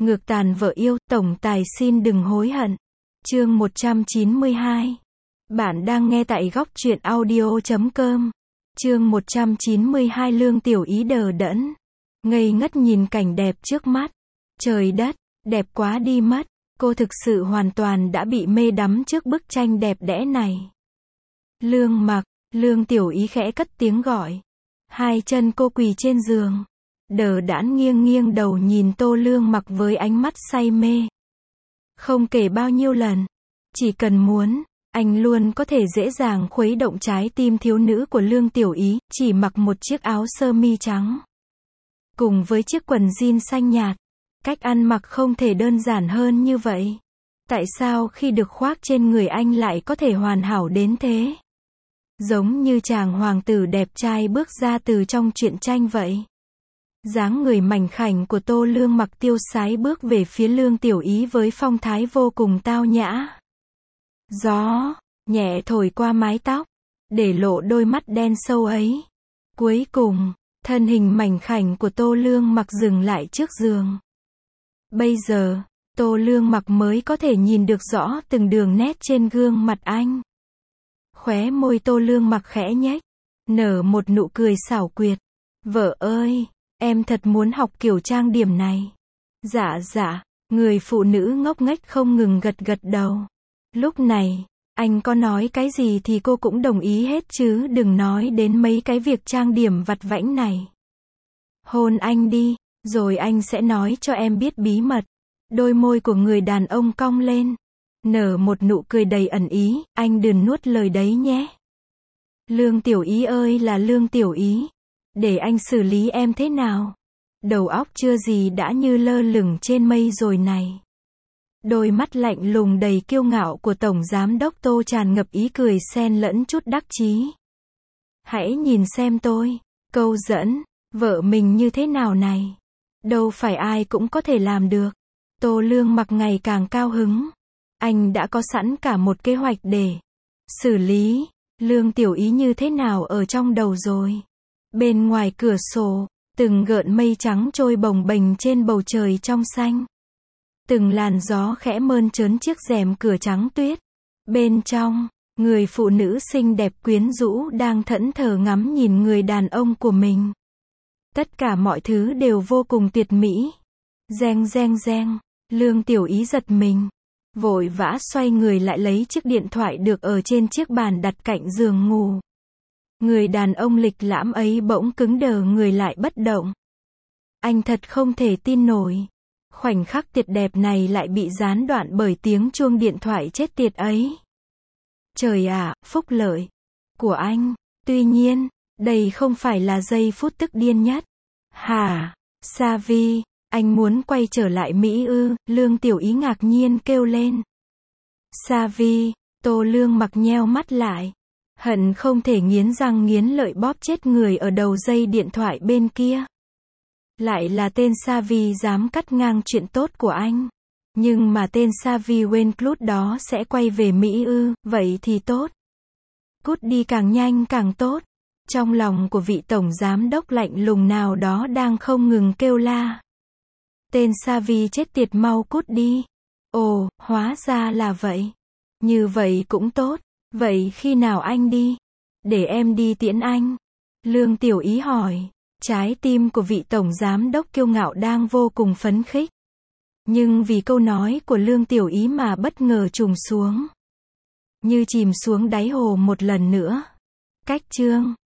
Ngược tàn vợ yêu, tổng tài xin đừng hối hận. Chương 192. Bạn đang nghe tại góc truyện audio.com. Chương 192 Lương Tiểu Ý đờ đẫn, ngây ngất nhìn cảnh đẹp trước mắt. Trời đất, đẹp quá đi mất. Cô thực sự hoàn toàn đã bị mê đắm trước bức tranh đẹp đẽ này. Lương Mặc, Lương Tiểu Ý khẽ cất tiếng gọi. Hai chân cô quỳ trên giường, đờ đẫn nghiêng nghiêng đầu nhìn Tô Lương Mặc với ánh mắt say mê. Không kể bao nhiêu lần, chỉ cần muốn, anh luôn có thể dễ dàng khuấy động trái tim thiếu nữ của Lương Tiểu Ý, chỉ mặc một chiếc áo sơ mi trắng, cùng với chiếc quần jean xanh nhạt. Cách ăn mặc không thể đơn giản hơn như vậy. Tại sao khi được khoác trên người anh lại có thể hoàn hảo đến thế? Giống như chàng hoàng tử đẹp trai bước ra từ trong truyện tranh vậy. Dáng người mảnh khảnh của Tô Lương Mặc tiêu sái bước về phía Lương Tiểu Ý với phong thái vô cùng tao nhã. Gió nhẹ thổi qua mái tóc, để lộ đôi mắt đen sâu ấy. Cuối cùng, thân hình mảnh khảnh của Tô Lương Mặc dừng lại trước giường. Bây giờ, Tô Lương Mặc mới có thể nhìn được rõ từng đường nét trên gương mặt anh. Khóe môi Tô Lương Mặc khẽ nhếch, nở một nụ cười xảo quyệt. Vợ ơi, em thật muốn học kiểu trang điểm này. Dạ dạ, người phụ nữ ngốc nghếch không ngừng gật gật đầu. Lúc này, anh có nói cái gì thì cô cũng đồng ý hết chứ đừng nói đến mấy cái việc trang điểm vặt vãnh này. Hôn anh đi, rồi anh sẽ nói cho em biết bí mật. Đôi môi của người đàn ông cong lên, nở một nụ cười đầy ẩn ý, anh đừng nuốt lời đấy nhé. Lương Tiểu Ý ơi là Lương Tiểu Ý, để anh xử lý em thế nào? Đầu óc chưa gì đã như lơ lửng trên mây rồi này. Đôi mắt lạnh lùng đầy kiêu ngạo của Tổng Giám đốc Tô tràn ngập ý cười xen lẫn chút đắc chí. Hãy nhìn xem tôi, câu dẫn, vợ mình như thế nào này. Đâu phải ai cũng có thể làm được. Tô Lương Mặc ngày càng cao hứng. Anh đã có sẵn cả một kế hoạch để xử lý Lương Tiểu Ý như thế nào ở trong đầu rồi. Bên ngoài cửa sổ, từng gợn mây trắng trôi bồng bềnh trên bầu trời trong xanh. Từng làn gió khẽ mơn trớn chiếc rèm cửa trắng tuyết. Bên trong, người phụ nữ xinh đẹp quyến rũ đang thẫn thờ ngắm nhìn người đàn ông của mình. Tất cả mọi thứ đều vô cùng tuyệt mỹ. Reng reng reng, Lương Tiểu Ý giật mình, vội vã xoay người lại lấy chiếc điện thoại được ở trên chiếc bàn đặt cạnh giường ngủ. Người đàn ông lịch lãm ấy bỗng cứng đờ người lại bất động. Anh thật không thể tin nổi. Khoảnh khắc tuyệt đẹp này lại bị gián đoạn bởi tiếng chuông điện thoại chết tiệt ấy. Trời ạ, phúc lợi của anh. Tuy nhiên, đây không phải là giây phút tức điên nhất. Hả? Savi, anh muốn quay trở lại Mỹ ư? Lương Tiểu Ý ngạc nhiên kêu lên. Savi, Tô Lương Mặc nheo mắt lại. Hận không thể nghiến răng nghiến lợi bóp chết người ở đầu dây điện thoại bên kia. Lại là tên Savi dám cắt ngang chuyện tốt của anh. Nhưng mà tên Savi Wainclut đó sẽ quay về Mỹ ư? Vậy thì tốt. Cút đi càng nhanh càng tốt. Trong lòng của vị tổng giám đốc lạnh lùng nào đó đang không ngừng kêu la. Tên Savi chết tiệt mau cút đi. Ồ, hóa ra là vậy. Như vậy cũng tốt. Vậy khi nào anh đi? Để em đi tiễn anh. Lương Tiểu Ý hỏi. Trái tim của vị tổng giám đốc kiêu ngạo đang vô cùng phấn khích. Nhưng vì câu nói của Lương Tiểu Ý mà bất ngờ trùng xuống. Như chìm xuống đáy hồ một lần nữa. Cách chương